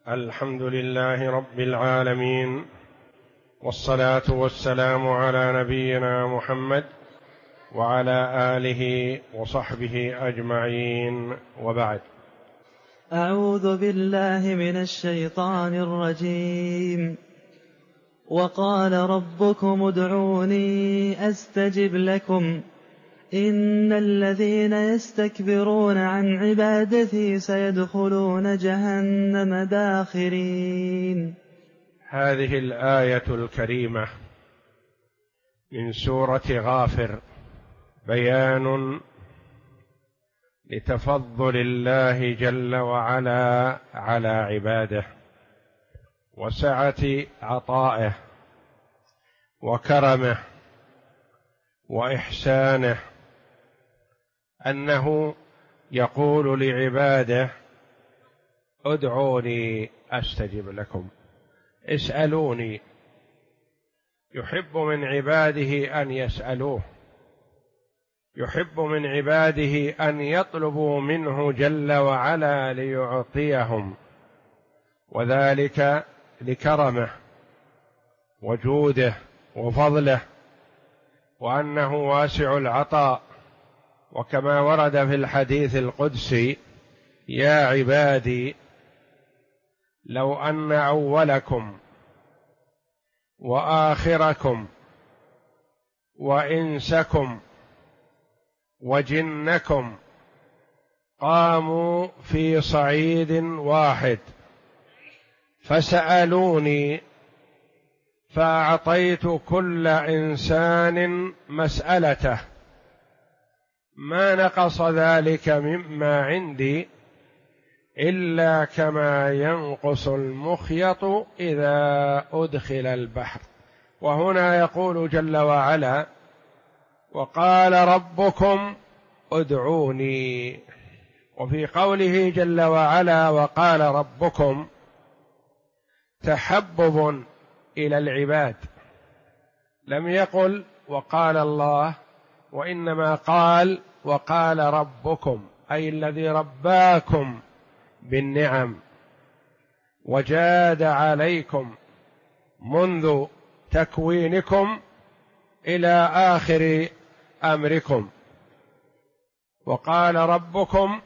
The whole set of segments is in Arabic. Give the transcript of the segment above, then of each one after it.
الحمد لله رب العالمين، والصلاة والسلام على نبينا محمد وعلى آله وصحبه أجمعين، وبعد. أعوذ بالله من الشيطان الرجيم. وقال ربكم ادعوني أستجب لكم إن الذين يستكبرون عن عبادتي سيدخلون جهنم داخرين. هذه الآية الكريمة من سورة غافر بيان لتفضل الله جل وعلا على عباده، وسعة عطائه، وكرمه، وإحسانه، أنه يقول لعباده: ادعوني أستجب لكم، اسألوني. يحب من عباده أن يسألوه، يحب من عباده أن يطلبوا منه جل وعلا ليعطيهم، وذلك لكرمه وجوده وفضله، وأنه واسع العطاء. وكما ورد في الحديث القدسي: يا عبادي لو أن أولكم وآخركم وإنسكم وجنكم قاموا في صعيد واحد فسألوني فأعطيت كل إنسان مسألته ما نقص ذلك مما عندي إلا كما ينقص المخيط إذا أدخل البحر. وهنا يقول جل وعلا: وقال ربكم ادعوني. وفي قوله جل وعلا وقال ربكم تحبب إلى العباد، لم يقل وقال الله، وإنما قال وقال ربكم، أي الذي رباكم بالنعم وجاد عليكم منذ تكوينكم إلى آخر أمركم. وقال ربكم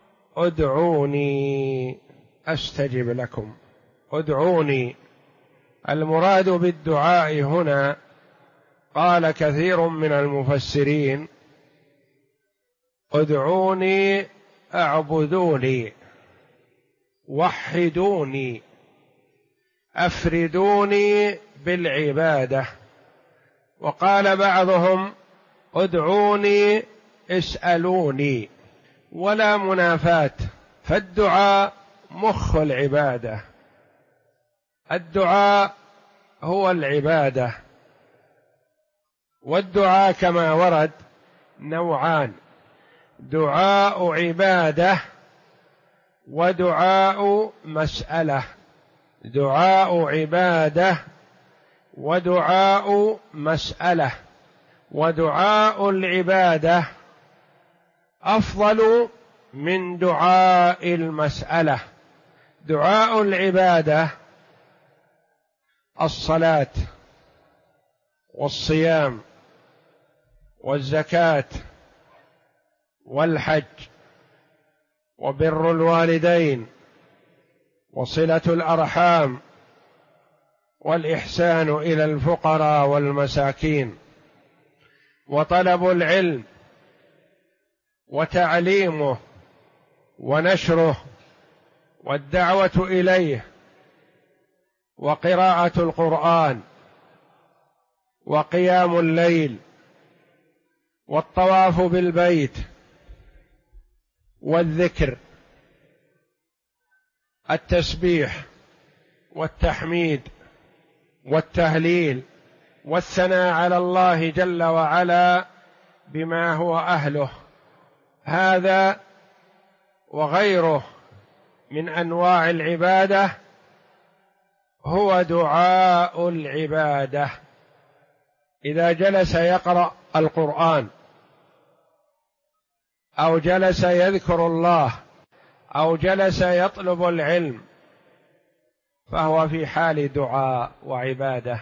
ادعوني أستجب لكم. ادعوني، المراد بالدعاء هنا قال كثير من المفسرين: ادعوني اعبدوني، وحدوني، افردوني بالعبادة. وقال بعضهم: ادعوني اسألوني، ولا منافاة، فالدعاء مخ العبادة، الدعاء هو العبادة. والدعاء كما ورد نوعان: دعاء عبادة ودعاء مسألة. دعاء عبادة ودعاء مسألة. ودعاء العبادة أفضل من دعاء المسألة. دعاء العبادة الصلاة والصيام والزكاة والحج وبر الوالدين وصلة الأرحام والإحسان إلى الفقراء والمساكين وطلب العلم وتعليمه ونشره والدعوة إليه وقراءة القرآن وقيام الليل والطواف بالبيت والذكر، التسبيح والتحميد والتهليل والثناء على الله جل وعلا بما هو أهله. هذا وغيره من أنواع العبادة هو دعاء العبادة. إذا جلس يقرأ القرآن أو جلس يذكر الله أو جلس يطلب العلم فهو في حال دعاء وعبادة.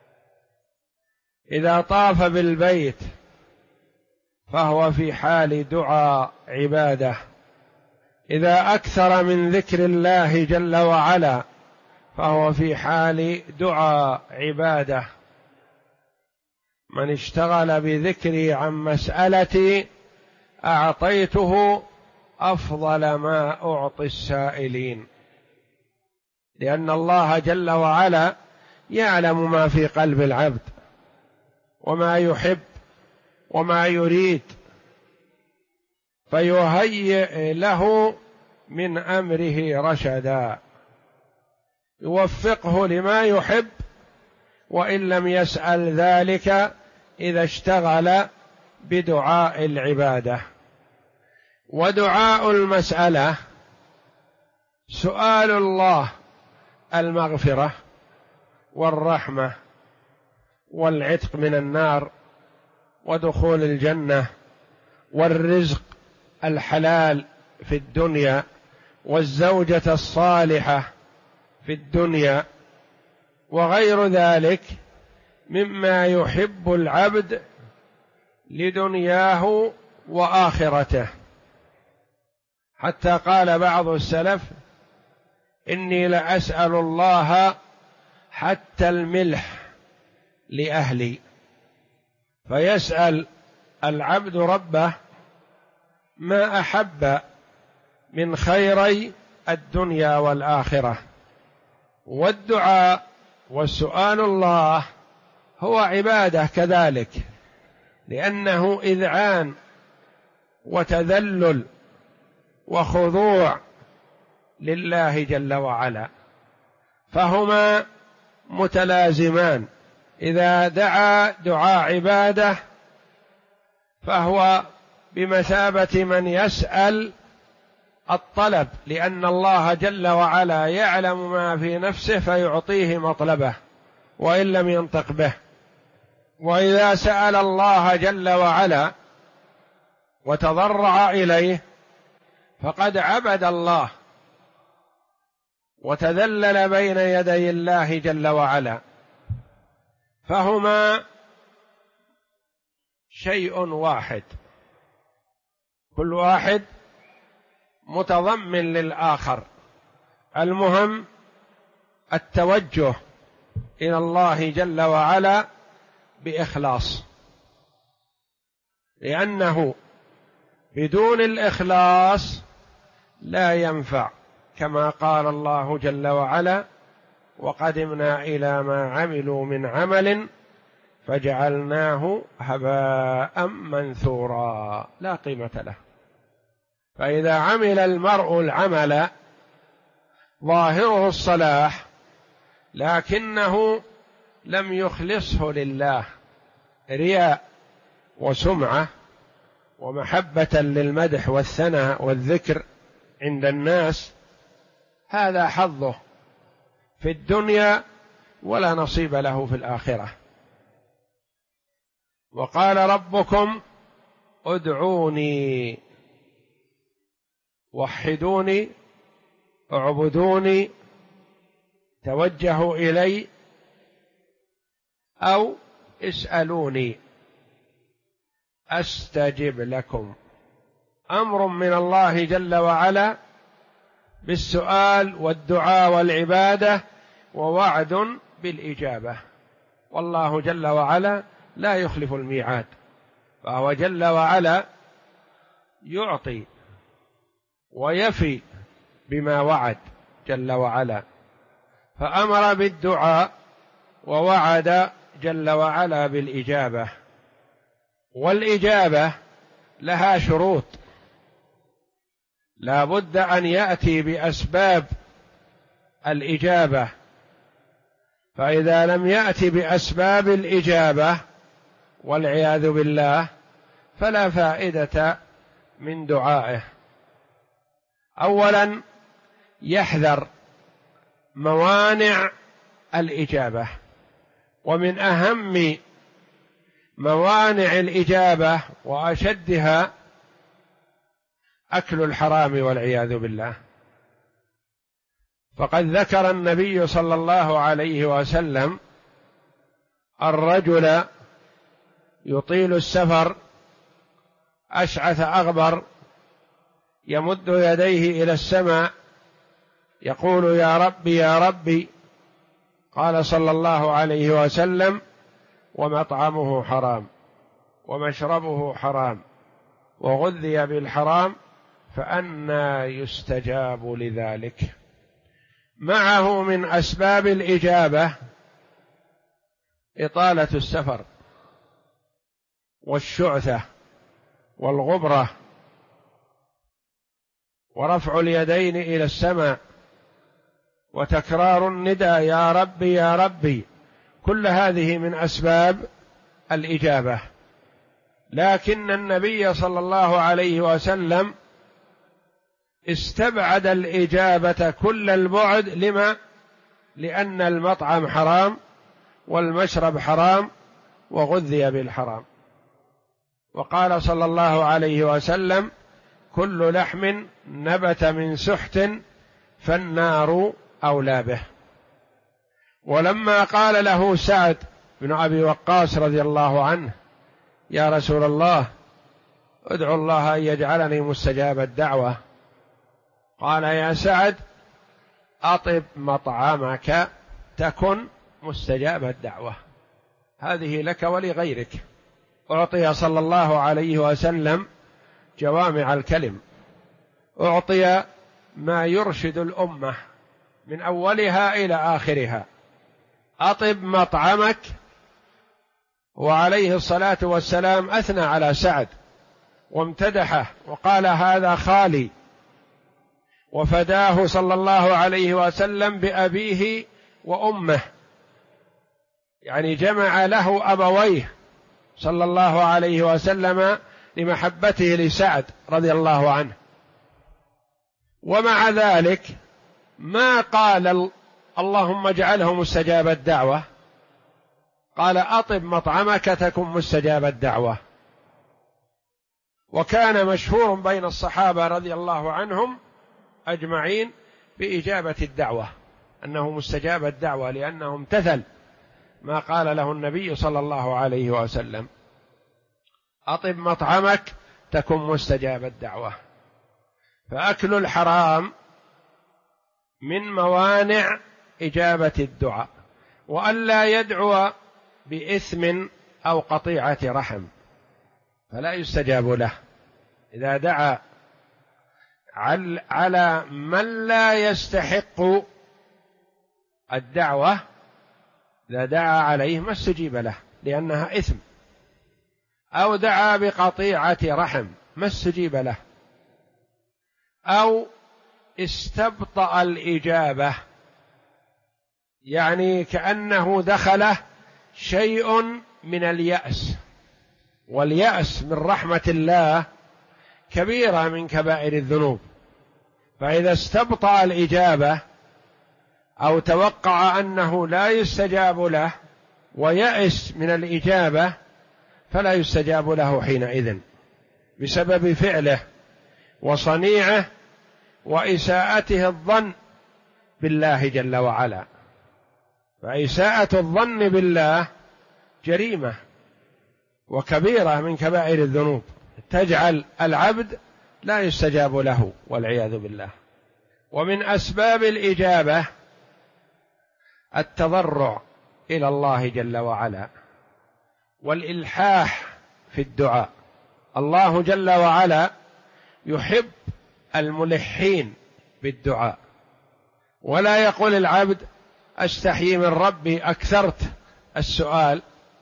إذا طاف بالبيت فهو في حال دعاء عبادة. إذا أكثر من ذكر الله جل وعلا فهو في حال دعاء عبادة. من اشتغل بذكري عن مسألتي أعطيته أفضل ما أعطي السائلين، لأن الله جل وعلا يعلم ما في قلب العبد وما يحب وما يريد، فيهيئ له من أمره رشدا، يوفقه لما يحب، وإن لم يسأل ذلك إذا اشتغل بدعاء العبادة. ودعاء المسألة سؤال الله المغفرة والرحمة والعتق من النار ودخول الجنة والرزق الحلال في الدنيا والزوجة الصالحة في الدنيا وغير ذلك مما يحب العبد لدنياه وآخرته. حتى قال بعض السلف: إني لأسأل الله حتى الملح لأهلي. فيسأل العبد ربه ما أحب من خيري الدنيا والآخرة. والدعاء والسؤال الله هو عبادة كذلك، لأنه إذعان وتذلل وخضوع لله جل وعلا، فهما متلازمان. إذا دعا دعاء عبادة فهو بمثابة من يسأل الطلب، لأن الله جل وعلا يعلم ما في نفسه فيعطيه مطلبه وإن لم ينطق به. وإذا سأل الله جل وعلا وتضرع إليه فقد عبد الله وتذلل بين يدي الله جل وعلا، فهما شيء واحد، كل واحد متضمن للآخر. المهم التوجه إلى الله جل وعلا بإخلاص، لأنه بدون الإخلاص لا ينفع، كما قال الله جل وعلا: وقدمنا إلى ما عملوا من عمل فجعلناه هباء منثورا لا قيمة له. فإذا عمل المرء العمل ظاهره الصلاح لكنه لم يخلصه لله رياء وسمعة ومحبة للمدح والثناء والذكر عند الناس، هذا حظه في الدنيا ولا نصيب له في الآخرة. وقال ربكم ادعوني وحدوني اعبدوني توجهوا إلي أو اسألوني أستجب لكم. أمر من الله جل وعلا بالسؤال والدعاء والعبادة، ووعد بالإجابة، والله جل وعلا لا يخلف الميعاد، فهو جل وعلا يعطي ويفي بما وعد جل وعلا، فأمر بالدعاء ووعد جل وعلا بالإجابة. والإجابة لها شروط، لا بد أن يأتي بأسباب الإجابة، فإذا لم يأتي بأسباب الإجابة والعياذ بالله فلا فائدة من دعائه. أولا يحذر موانع الإجابة، ومن أهم موانع الإجابة وأشدها أكل الحرام والعياذ بالله. فقد ذكر النبي صلى الله عليه وسلم الرجل يطيل السفر أشعث أغبر يمد يديه إلى السماء يقول يا ربي يا ربي. قال صلى الله عليه وسلم ومطعمه حرام ومشربه حرام وغذي بالحرام فأنى يستجاب لذلك. معه من أسباب الإجابة إطالة السفر والشعثة والغبرة ورفع اليدين إلى السماء وتكرار النداء يا ربي يا ربي، كل هذه من أسباب الإجابة. لكن النبي صلى الله عليه وسلم استبعد الإجابة كل البعد. لما؟ لأن المطعم حرام والمشرب حرام وغذي بالحرام. وقال صلى الله عليه وسلم كل لحم نبت من سحت فالنار أولى به. ولما قال له سعد بن أبي وقاص رضي الله عنه يا رسول الله ادعو الله أن يجعلني مستجاب الدعوة، قال يا سعد أطب مطعمك تكن مستجاب الدعوة، هذه لك ولغيرك. أعطي صلى الله عليه وسلم جوامع الكلم، أعطي ما يرشد الأمة من أولها إلى آخرها. أطب مطعمك، وعليه الصلاة والسلام أثنى على سعد وامتدحه وقال هذا خالي، وفداه صلى الله عليه وسلم بأبيه وأمه، يعني جمع له أبويه صلى الله عليه وسلم لمحبته لسعد رضي الله عنه. ومع ذلك ما قال اللهم اجعله مستجاب الدعوة، قال أطب مطعمك تكن مستجاب الدعوة. وكان مشهور بين الصحابة رضي الله عنهم أجمعين بإجابة الدعوة، أنه مستجاب الدعوة، لأنه امتثل ما قال له النبي صلى الله عليه وسلم أطب مطعمك تكن مستجاب الدعوة. فأكل الحرام من موانع إجابة الدعاء، وألا يدعو بإثم أو قطيعة رحم فلا يستجاب له. إذا دعا على من لا يستحق الدعوة، إذا دعا عليه ما استجيب له لأنها إثم، أو دعا بقطيعة رحم ما استجيب له، أو استبطأ الإجابة، يعني كأنه دخله شيء من اليأس، واليأس من رحمة الله كبيرة من كبائر الذنوب. فإذا استبطأ الإجابة أو توقع أنه لا يستجاب له ويأس من الإجابة فلا يستجاب له حينئذ بسبب فعله وصنيعه وإساءته الظن بالله جل وعلا. فإساءة الظن بالله جريمة وكبيرة من كبائر الذنوب تجعل العبد لا يستجاب له والعياذ بالله. ومن أسباب الإجابة التضرع إلى الله جل وعلا والإلحاح في الدعاء. الله جل وعلا يحب الملحين بالدعاء، ولا يقول العبد أستحيي من ربي أكثرت السؤال،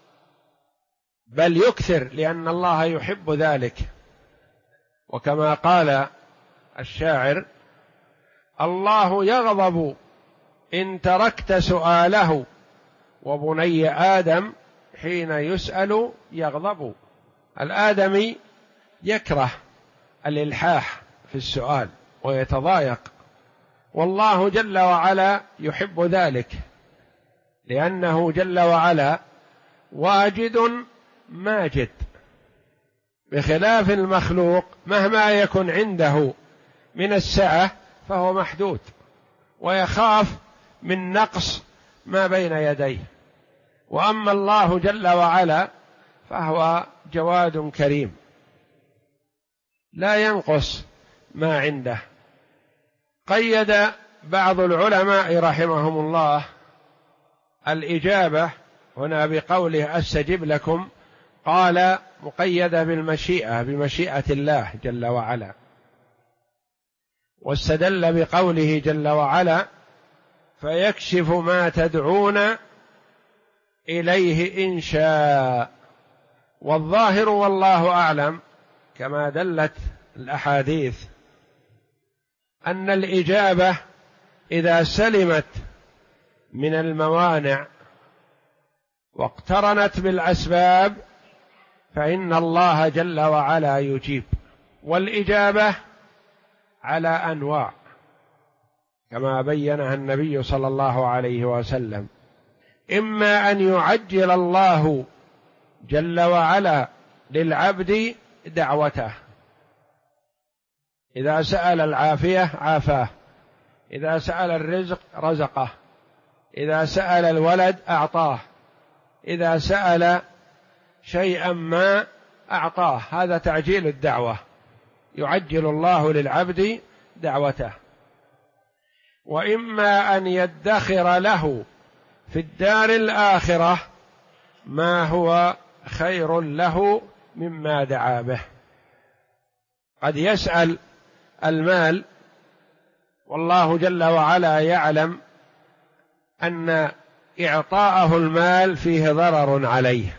بل يكثر لأن الله يحب ذلك. وكما قال الشاعر الله يغضب إن تركت سؤاله، وبني آدم حين يسأل يغضب. الآدمي يكره الإلحاح في السؤال ويتضايق، والله جل وعلا يحب ذلك، لأنه جل وعلا واجد ماجد، بخلاف المخلوق مهما يكن عنده من السعة فهو محدود، ويخاف من نقص ما بين يديه. وأما الله جل وعلا فهو جواد كريم لا ينقص ما عنده. قيد بعض العلماء رحمهم الله الإجابة هنا بقوله أستجب لكم، قال مقيدة بالمشيئة، بمشيئة الله جل وعلا، واستدل بقوله جل وعلا فيكشف ما تدعون إليه إن شاء. والظاهر والله أعلم كما دلت الأحاديث أن الإجابة إذا سلمت من الموانع واقترنت بالأسباب فإن الله جل وعلا يجيب. والإجابة على أنواع كما بينها النبي صلى الله عليه وسلم، إما أن يعجل الله جل وعلا للعبد دعوته، إذا سأل العافية عافاه، إذا سأل الرزق رزقه، إذا سأل الولد أعطاه، إذا سأل شيئا ما أعطاه، هذا تعجيل الدعوة، يعجل الله للعبد دعوته. وإما أن يدخر له في الدار الآخرة ما هو خير له مما دعا به. قد يسأل المال والله جل وعلا يعلم أن إعطاءه المال فيه ضرر عليه،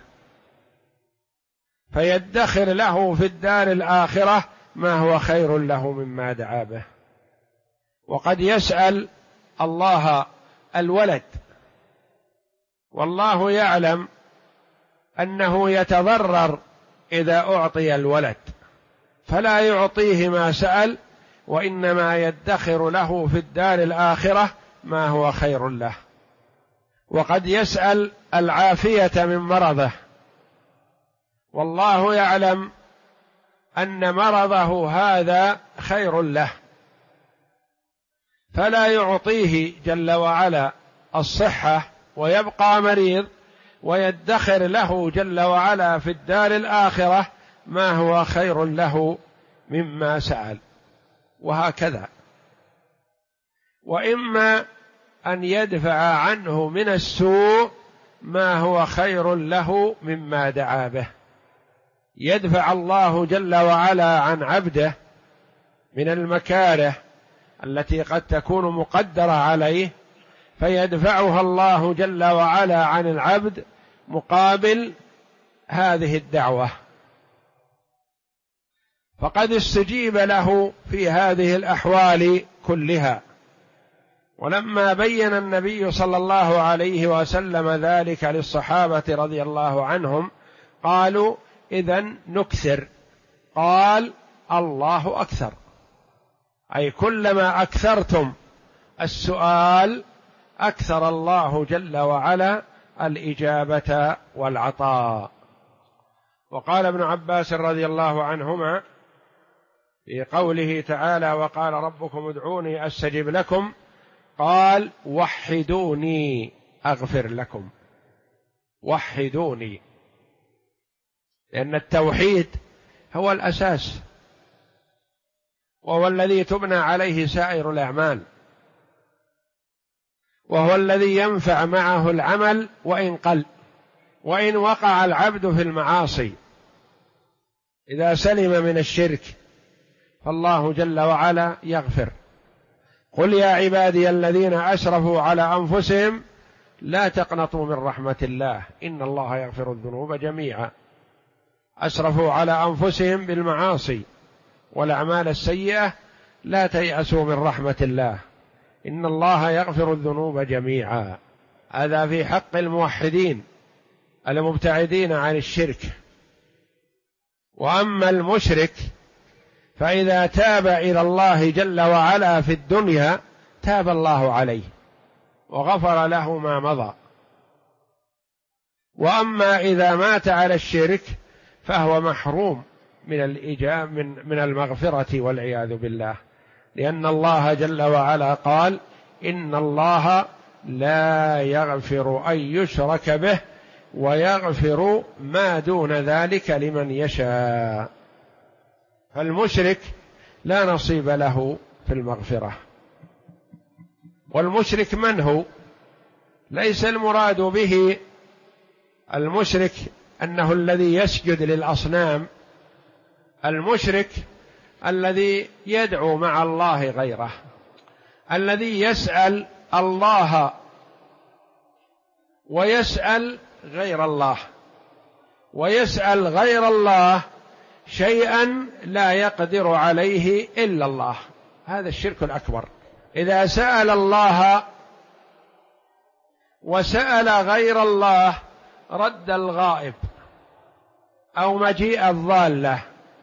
فيدخر له في الدار الآخرة ما هو خير له مما دعا به. وقد يسأل الله الولد والله يعلم أنه يتضرر إذا أعطي الولد، فلا يعطيه ما سأل، وإنما يدخر له في الدار الآخرة ما هو خير له. وقد يسأل العافية من مرضه والله يعلم أن مرضه هذا خير له، فلا يعطيه جل وعلا الصحة ويبقى مريض، ويدخر له جل وعلا في الدار الآخرة ما هو خير له مما سأل، وهكذا. وإما أن يدفع عنه من السوء ما هو خير له مما دعا به، يدفع الله جل وعلا عن عبده من المكاره التي قد تكون مقدرة عليه، فيدفعها الله جل وعلا عن العبد مقابل هذه الدعوة. فقد استجيب له في هذه الأحوال كلها. ولما بين النبي صلى الله عليه وسلم ذلك للصحابة رضي الله عنهم قالوا إذن نكثر، قال الله أكثر، أي كلما أكثرتم السؤال أكثر الله جل وعلا الإجابة والعطاء. وقال ابن عباس رضي الله عنهما في قوله تعالى وقال ربكم ادعوني أستجب لكم، قال وحدوني أغفر لكم، وحدوني، لأن التوحيد هو الأساس وهو الذي تبنى عليه سائر الأعمال، وهو الذي ينفع معه العمل وإن قل، وإن وقع العبد في المعاصي. إذا سلم من الشرك فالله جل وعلا يغفر. قل يا عبادي الذين أسرفوا على أنفسهم لا تقنطوا من رحمة الله إن الله يغفر الذنوب جميعا. أسرفوا على أنفسهم بالمعاصي والأعمال السيئة، لا تيأسوا من رحمة الله إن الله يغفر الذنوب جميعا. هذا في حق الموحدين المبتعدين عن الشرك. وأما المشرك فإذا تاب إلى الله جل وعلا في الدنيا تاب الله عليه وغفر له ما مضى. وأما إذا مات على الشرك فهو محروم من المغفرة والعياذ بالله، لأن الله جل وعلا قال إن الله لا يغفر أن يشرك به ويغفر ما دون ذلك لمن يشاء. فالمشرك لا نصيب له في المغفرة. والمشرك من هو؟ ليس المراد به المشرك أنه الذي يسجد للأصنام، المشرك الذي يدعو مع الله غيره، الذي يسأل الله ويسأل غير الله، ويسأل غير الله شيئا لا يقدر عليه إلا الله. هذا الشرك الأكبر. إذا سأل الله وسأل غير الله رد الغائب أو مجيء الضالة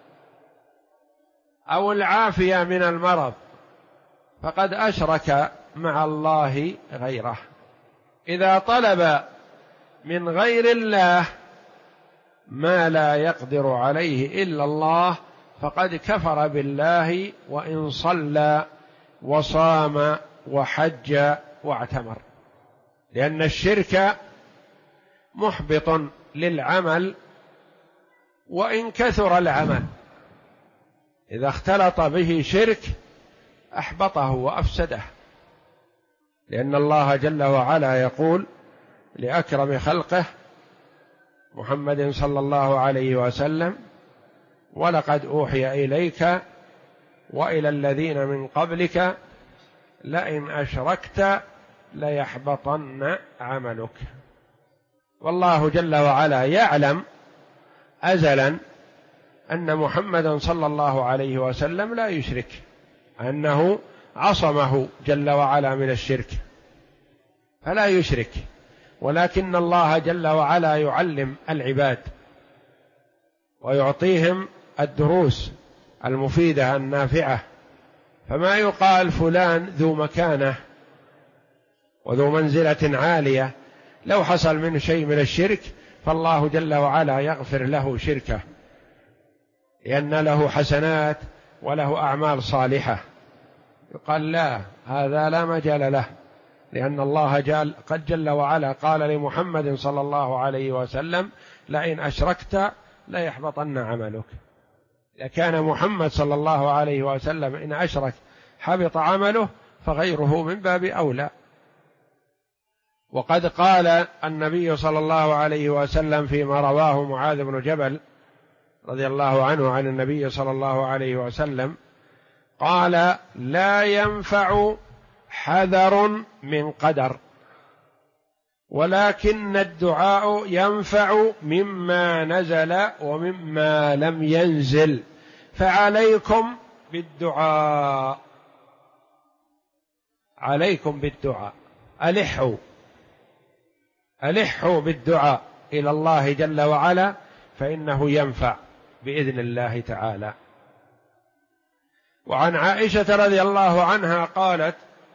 أو العافية من المرض، فقد أشرك مع الله غيره. إذا طلب من غير الله ما لا يقدر عليه إلا الله فقد كفر بالله، وإن صلى وصام وحج واعتمر، لأن الشرك محبط للعمل وإن كثر العمل. إذا اختلط به شرك أحبطه وأفسده، لأن الله جل وعلا يقول لأكرم خلقه محمد صلى الله عليه وسلم: ولقد أوحي إليك وإلى الذين من قبلك لئن أشركت ليحبطن عملك. والله جل وعلا يعلم أزلا أن محمدا صلى الله عليه وسلم لا يشرك، أنه عصمه جل وعلا من الشرك فلا يشرك، ولكن الله جل وعلا يعلم العباد ويعطيهم الدروس المفيدة النافعة. فما يقال فلان ذو مكانة وذو منزلة عالية، لو حصل منه شيء من الشرك فالله جل وعلا يغفر له شركه، لأن له حسنات وله أعمال صالحة. يقال لا، هذا لا مجال له، لأن الله قد جل وعلا قال لمحمد صلى الله عليه وسلم: لئن أشركت ليحبطن عملك. إذا كان محمد صلى الله عليه وسلم إن أشرك حبط عمله، فغيره من باب أولى. وقد قال النبي صلى الله عليه وسلم فيما رواه معاذ بن جبل رضي الله عنه عن النبي صلى الله عليه وسلم قال: لا ينفع حذر من قدر، ولكن الدعاء ينفع مما نزل ومما لم ينزل، فعليكم بالدعاء. عليكم بالدعاء، ألحوا بالدعاء إلى الله جل وعلا، فإنه ينفع بإذن الله تعالى. وعن عائشة رضي الله عنها قالت: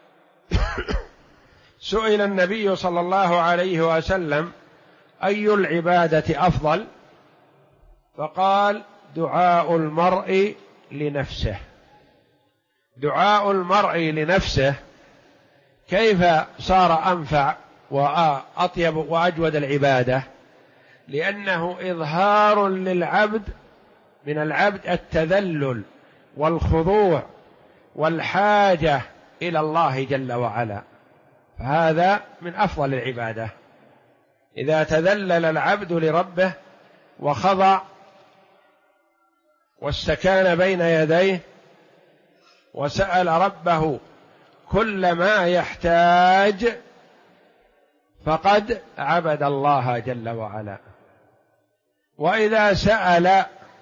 سئل النبي صلى الله عليه وسلم: أي العبادة أفضل؟ فقال: دعاء المرء لنفسه. دعاء المرء لنفسه كيف صار أنفع وأطيب وأجود العبادة؟ لأنه إظهار للعبد من العبد التذلل والخضوع والحاجة إلى الله جل وعلا، فهذا من أفضل العبادة. إذا تذلل العبد لربه وخضع واستكان بين يديه وسأل ربه كل ما يحتاج، فقد عبد الله جل وعلا. وإذا سأل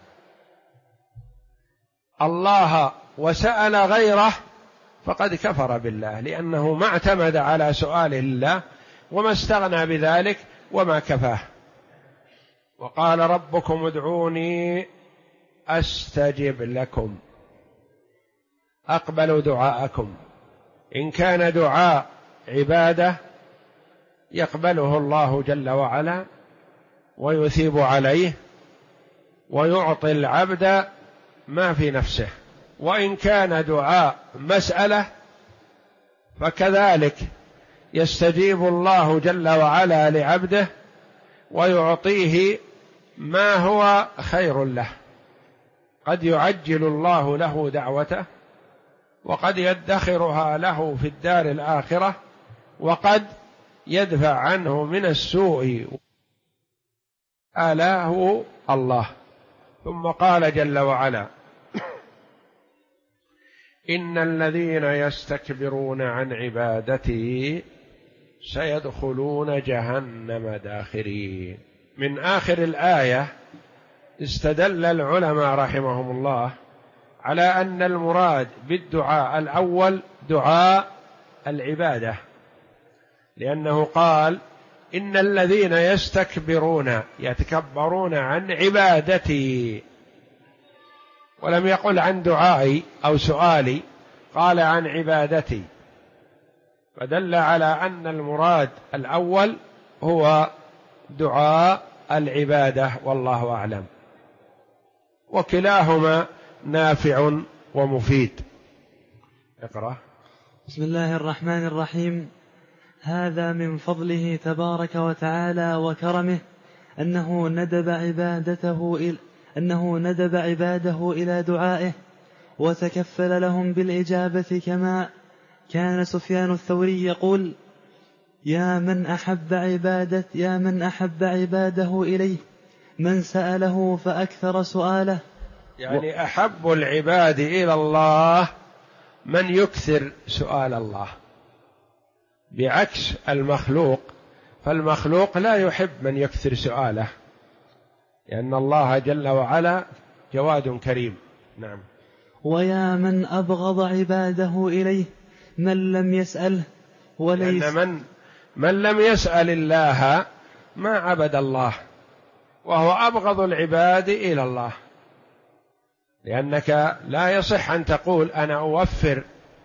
الله وسأل غيره فقد كفر بالله، لأنه ما اعتمد على سؤال الله وما استغنى بذلك وما كفاه. وقال: ربكم ادعوني أستجب لكم. أقبل دعاءكم. إن كان دعاء عبادة يقبله الله جل وعلا ويثيب عليه ويعطي العبد ما في نفسه. وإن كان دعاء مسألة فكذلك يستجيب الله جل وعلا لعبده ويعطيه ما هو خير له. قد يعجل الله له دعوته، وقد يدخرها له في الدار الآخرة، وقد يدفع عنه من السوء آلاه الله. ثم قال جل وعلا: إن الذين يستكبرون عن عبادتي سيدخلون جهنم داخرين. من آخر الآية استدل العلماء رحمهم الله على أن المراد بالدعاء الأول دعاء العبادة، لأنه قال: إن الذين يستكبرون يتكبرون عن عبادتي، ولم يقل عن دعائي أو سؤالي، قال عن عبادتي، فدل على أن المراد الأول هو دعاء العبادة، والله أعلم، وكلاهما نافع ومفيد. اقرأ. بسم الله الرحمن الرحيم. هذا من فضله تبارك وتعالى وكرمه أنه ندب عباده إلى دعائه وتكفل لهم بالإجابة، كما كان سفيان الثوري يقول: يا من أحب عباده إليه من سأله فأكثر سؤاله. يعني أحب العباد إلى الله من يكثر سؤال الله، بعكس المخلوق، فالمخلوق لا يحب من يكثر سؤاله، لأن الله جل وعلا جواد كريم. نعم. ويا من أبغض عباده إليه من لم يسأله، لأن من لم يسأل الله ما عبد الله، وهو أبغض العباد إلى الله، لأنك لا يصح أن تقول أنا أوفر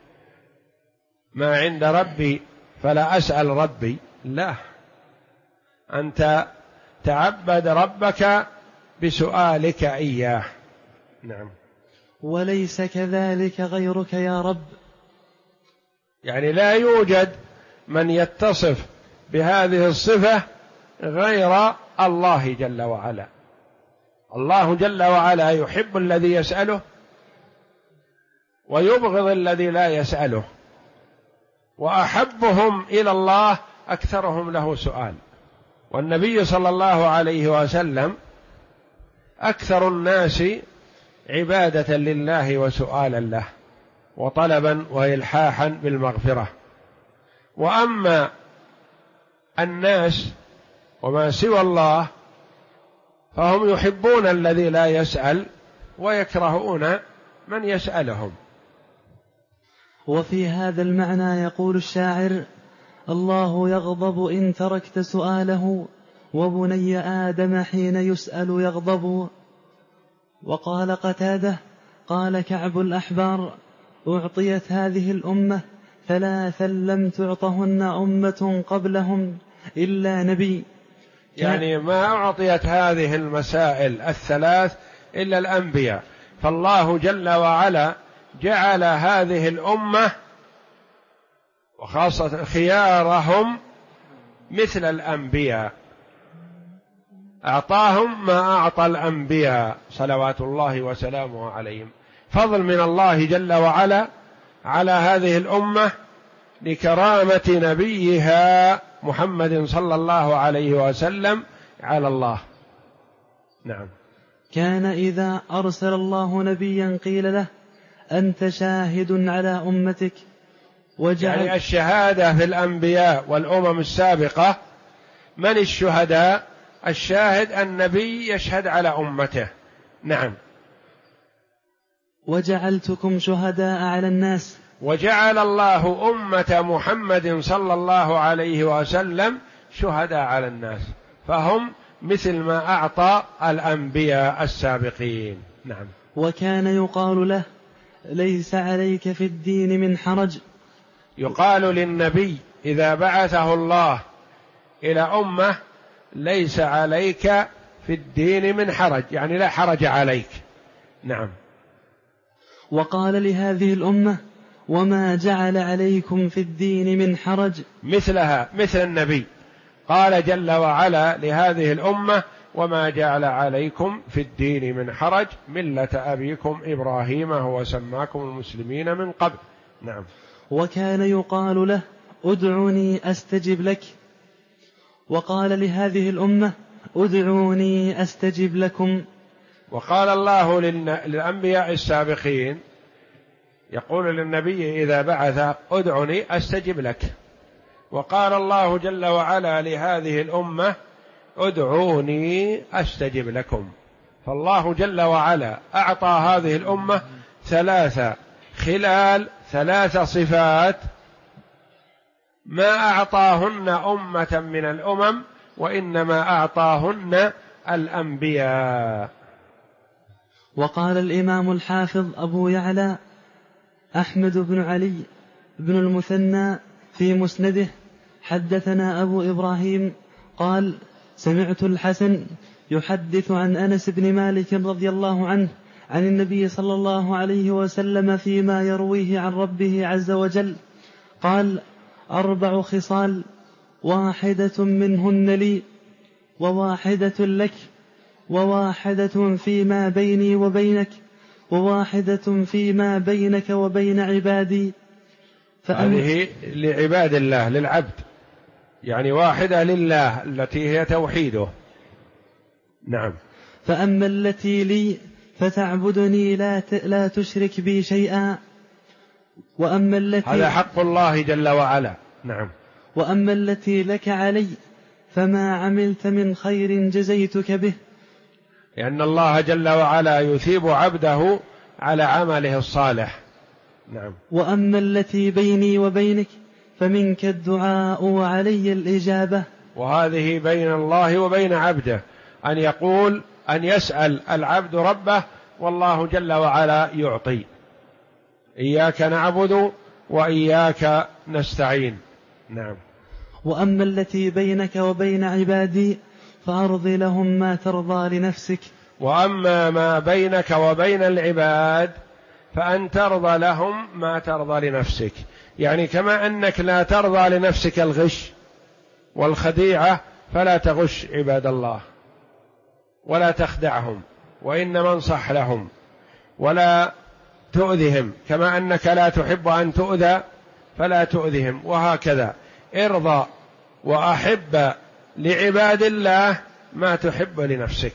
ما عند ربي فلا أسأل ربي، لا، أنت تعبد ربك بسؤالك إياه. نعم. وليس كذلك غيرك يا رب، يعني لا يوجد من يتصف بهذه الصفة غير الله جل وعلا. الله جل وعلا يحب الذي يسأله ويبغض الذي لا يسأله، وأحبهم إلى الله أكثرهم له سؤال. والنبي صلى الله عليه وسلم أكثر الناس عبادة لله وسؤالا له وطلبا وإلحاحا بالمغفرة. وأما الناس وما سوى الله فهم يحبون الذي لا يسأل ويكرهون من يسألهم. وفي هذا المعنى يقول الشاعر: الله يغضب إن تركت سؤاله، وبني آدم حين يسأل يغضب. وقال قتادة: قال كعب الأحبار: أعطيت هذه الأمة ثلاثا لم تعطهن أمة قبلهم إلا نبي. يعني ما أعطيت هذه المسائل الثلاث إلا الأنبياء، فالله جل وعلا جعل هذه الأمة وخاصة خيارهم مثل الأنبياء، أعطاهم ما أعطى الأنبياء صلوات الله وسلامه عليهم، فضل من الله جل وعلا على هذه الأمة لكرامة نبيها محمد صلى الله عليه وسلم على الله. نعم. كان إذا أرسل الله نبيا قيل له: أنت شاهد على أمتك. يعني الشهادة في الأنبياء والأمم السابقة، من الشهداء؟ الشاهد النبي يشهد على أمته. نعم. وجعلتكم شهداء على الناس. وجعل الله أمة محمد صلى الله عليه وسلم شهداء على الناس، فهم مثل ما أعطى الأنبياء السابقين. نعم. وكان يقال له: ليس عليك في الدين من حرج. يقال للنبي إذا بعثه الله إلى أمة: ليس عليك في الدين من حرج، يعني لا حرج عليك. نعم. وقال لهذه الأمة: وما جعل عليكم في الدين من حرج. مثلها مثل النبي قال جل وعلا لهذه الأمة وما جعل عليكم في الدين من حرج ملة أبيكم إبراهيم هو سماكم المسلمين من قبل. نعم. وكان يقال له ادعوني أستجب لك، وقال لهذه الأمة ادعوني أستجب لكم. وقال الله للأنبياء السابقين يقول للنبي إذا بعث ادعني أستجب لك، وقال الله جل وعلا لهذه الأمة ادعوني أستجب لكم. فالله جل وعلا أعطى هذه الأمة خلال ثلاث صفات ما أعطاهن أمة من الأمم، وإنما أعطاهن الأنبياء. وقال الإمام الحافظ أبو يعلى أحمد بن علي بن المثنى في مسنده حدثنا أبو إبراهيم قال سمعت الحسن يحدث عن أنس بن مالك رضي الله عنه عن النبي صلى الله عليه وسلم فيما يرويه عن ربه عز وجل قال 4 خصال واحدة منهن لي وواحدة لك وواحدة فيما بيني وبينك وواحدة فيما بينك وبين عبادي. هذه لعباد الله للعبد، يعني واحدة لله التي هي توحيده. نعم. فأما التي لي فتعبدني لا تشرك بي شيئا، وأما التي هذا حق الله جل وعلا. نعم. وأما التي لك علي فما عملت من خير جزيتك به، لأن الله جل وعلا يثيب عبده على عمله الصالح. نعم. وأما التي بيني وبينك فمنك الدعاء وعلي الإجابة. وهذه بين الله وبين عبده، أن يسأل العبد ربه والله جل وعلا يعطي. إياك نعبد وإياك نستعين. نعم. وأما التي بينك وبين عبادي فأرضي لهم ما ترضى لنفسك. وأما ما بينك وبين العباد فأن ترضى لهم ما ترضى لنفسك، يعني كما أنك لا ترضى لنفسك الغش والخديعة فلا تغش عباد الله ولا تخدعهم، وإنما انصح لهم ولا تؤذهم، كما أنك لا تحب أن تؤذى فلا تؤذهم، وهكذا ارضى وأحب لعباد الله ما تحب لنفسك،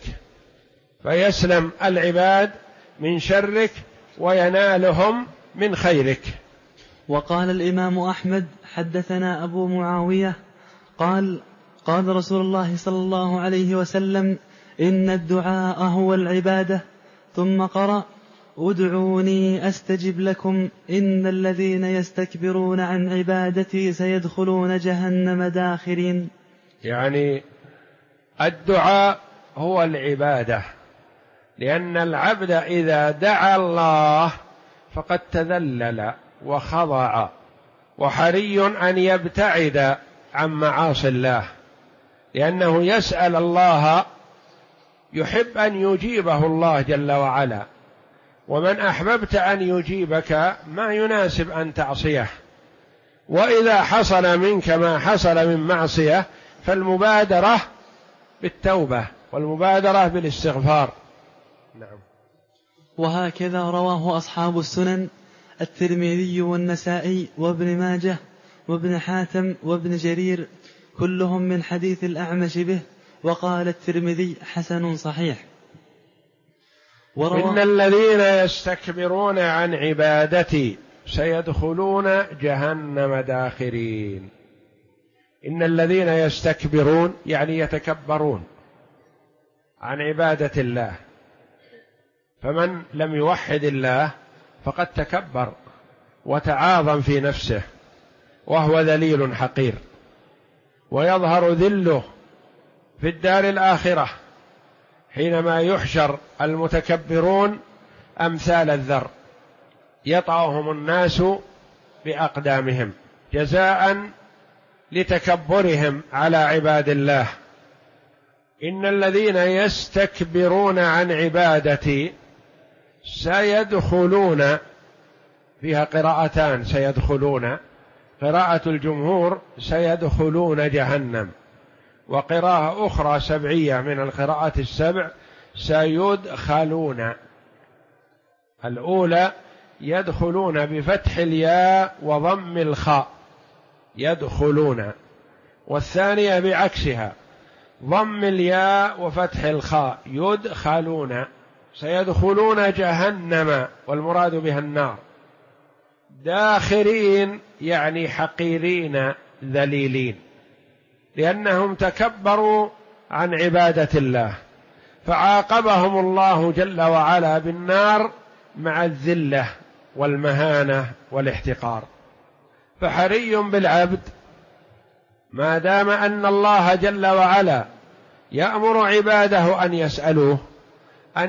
فيسلم العباد من شرك وينالهم من خيرك. وقال الإمام أحمد حدثنا أبو معاوية قال رسول الله صلى الله عليه وسلم إن الدعاء هو العبادة، ثم قرأ ادعوني أستجب لكم إن الذين يستكبرون عن عبادتي سيدخلون جهنم داخرين. يعني الدعاء هو العبادة، لأن العبد إذا دعا الله فقد تذلل وخضع، وحري أن يبتعد عن معاصي الله، لأنه يسأل الله يحب أن يجيبه الله جل وعلا، ومن أحببت أن يجيبك ما يناسب أن تعصيه، وإذا حصل منك ما حصل من معصية فالمبادرة بالتوبة والمبادرة بالاستغفار. نعم. وهكذا رواه أصحاب السنن الترمذي والنسائي وابن ماجه وابن حاتم وابن جرير كلهم من حديث الأعمش به، وقال الترمذي حسن صحيح. إن الذين يستكبرون عن عبادتي سيدخلون جهنم داخرين. إن الذين يستكبرون يعني يتكبرون عن عبادة الله، فمن لم يوحد الله فقد تكبر وتعاظم في نفسه وهو ذليل حقير، ويظهر ذله في الدار الآخرة حينما يحشر المتكبرون أمثال الذر يطأهم الناس بأقدامهم جزاء لتكبرهم على عباد الله. إن الذين يستكبرون عن عبادتي سيدخلون فيها قراءتان سيدخلون، قراءة الجمهور سيدخلون جهنم، وقراءة أخرى سبعية من القراءة السبع سيدخلون. الأولى يدخلون بفتح الياء وضم الخاء يدخلون، والثانية بعكسها ضم الياء وفتح الخاء يدخلون. سيدخلون جهنم والمراد بها النار، داخرين يعني حقيرين ذليلين، لأنهم تكبروا عن عبادة الله، فعاقبهم الله جل وعلا بالنار مع الذلة والمهانة والاحتقار. فحري بالعبد ما دام أن الله جل وعلا يأمر عباده أن يسألوه أن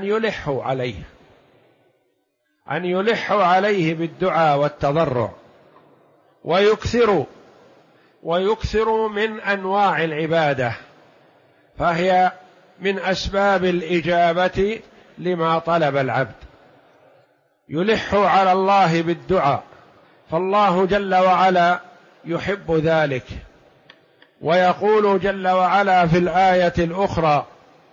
يلحوا عليه بالدعاء والتضرع، ويكثروا من أنواع العبادة، فهي من أسباب الإجابة لما طلب العبد. يلح على الله بالدعاء، فالله جل وعلا يحب ذلك، ويقول جل وعلا في الآية الأخرى: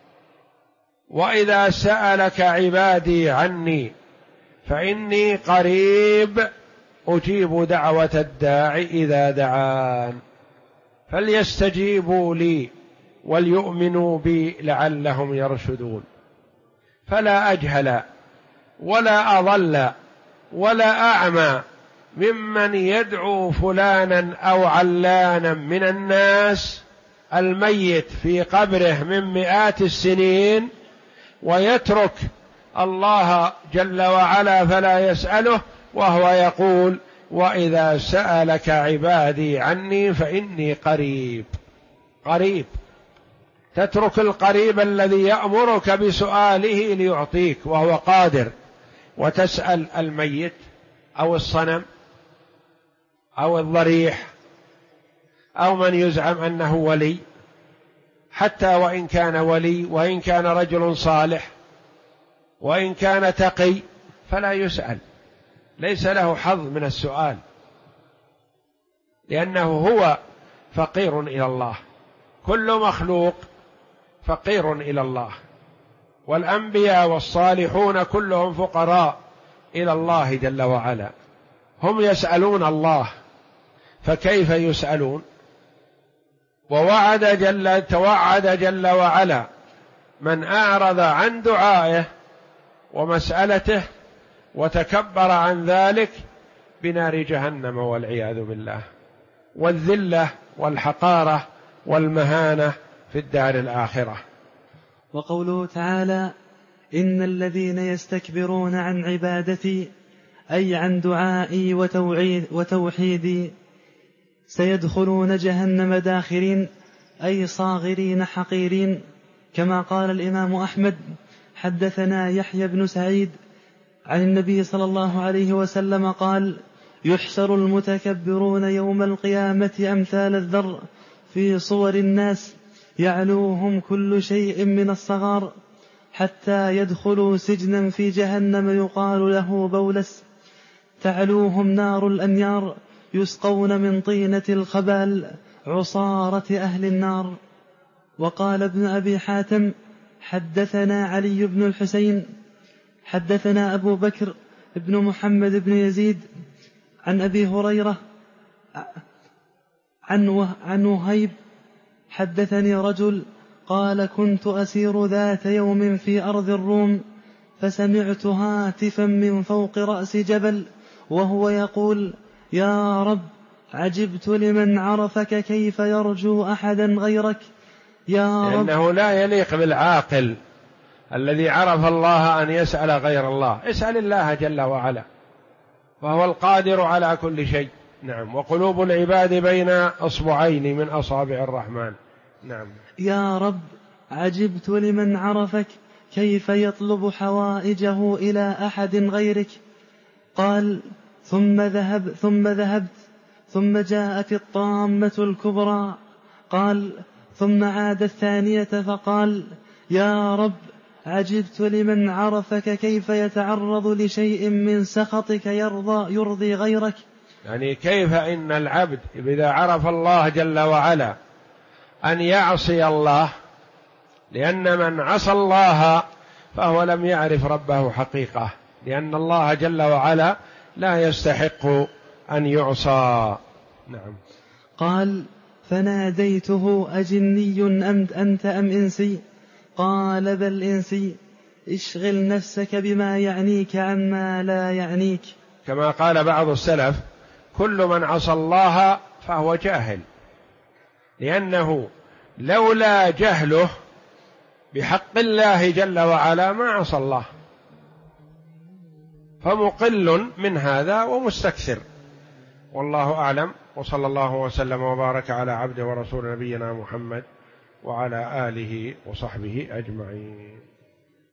وإذا سألك عبادي عني فإني قريب أجيب دعوة الداع إذا دعان فليستجيبوا لي وليؤمنوا بي لعلهم يرشدون. فلا أجهل ولا أضل ولا أعمى ممن يدعو فلانا أو علانا من الناس الميت في قبره من مئات السنين ويترك الله جل وعلا فلا يسأله، وهو يقول: وإذا سألك عبادي عني فإني قريب. قريب، تترك القريب الذي يأمرك بسؤاله ليعطيك وهو قادر، وتسأل الميت أو الصنم أو الضريح أو من يزعم أنه ولي، حتى وإن كان ولي، وإن كان رجل صالح، وإن كان تقي، فلا يسأل، ليس له حظ من السؤال، لأنه هو فقير إلى الله. كل مخلوق فقير إلى الله، والأنبياء والصالحون كلهم فقراء إلى الله جل وعلا، هم يسألون الله، فكيف يسألون؟ توعد جل وعلا من أعرض عن دعائه ومسألته وتكبر عن ذلك بنار جهنم والعياذ بالله، والذلة والحقارة والمهانة في الدار الآخرة. وقوله تعالى: إن الذين يستكبرون عن عبادتي أي عن دعائي وتوحيدي سيدخلون جهنم داخرين أي صاغرين حقيرين، كما قال الإمام أحمد: حدثنا يحيى بن سعيد عن النبي صلى الله عليه وسلم قال: يحشر المتكبرون يوم القيامة أمثال الذر في صور الناس يعلوهم كل شيء من الصغار حتى يدخلوا سجنا في جهنم يقال له بولس، تعلوهم نار الأنيار يسقون من طينة الخبال عصارة أهل النار. وقال ابن أبي حاتم: حدثنا علي بن الحسين حدثنا أبو بكر بن محمد بن يزيد عن أبي هريرة عن وهيب حدثني رجل قال: كنت أسير ذات يوم في أرض الروم فسمعت هاتفا من فوق رأس جبل وهو يقول: يا رب عجبت لمن عرفك كيف يرجو أحدا غيرك يا رب. لأنه لا يليق بالعاقل الذي عرف الله أن يسأل غير الله، اسأل الله جل وعلا، وهو القادر على كل شيء. نعم. وقلوب العباد بين أصبعين من أصابع الرحمن. نعم. يا رب عجبت لمن عرفك كيف يطلب حوائجه إلى أحد غيرك. قال: ثم ذهبت ثم جاءت الطامة الكبرى. قال: ثم عاد الثانية فقال: يا رب عجبت لمن عرفك كيف يتعرض لشيء من سخطك يرضي غيرك. يعني كيف إن العبد إذا عرف الله جل وعلا أن يعصي الله، لأن من عصى الله فهو لم يعرف ربه حقيقة، لأن الله جل وعلا لا يستحق أن يعصى. نعم. قال: فناديته: أجني أنت أم إنسي؟ قال: بل إنسي. اشغل نفسك بما يعنيك عما لا يعنيك. كما قال بعض السلف: كل من عصى الله فهو جاهل، لأنه لولا جهله بحق الله جل وعلا ما عصى الله، فمقل من هذا ومستكثر. والله أعلم، وصلى الله وسلم وبارك على عبده ورسول نبينا محمد وعلى آله وصحبه أجمعين.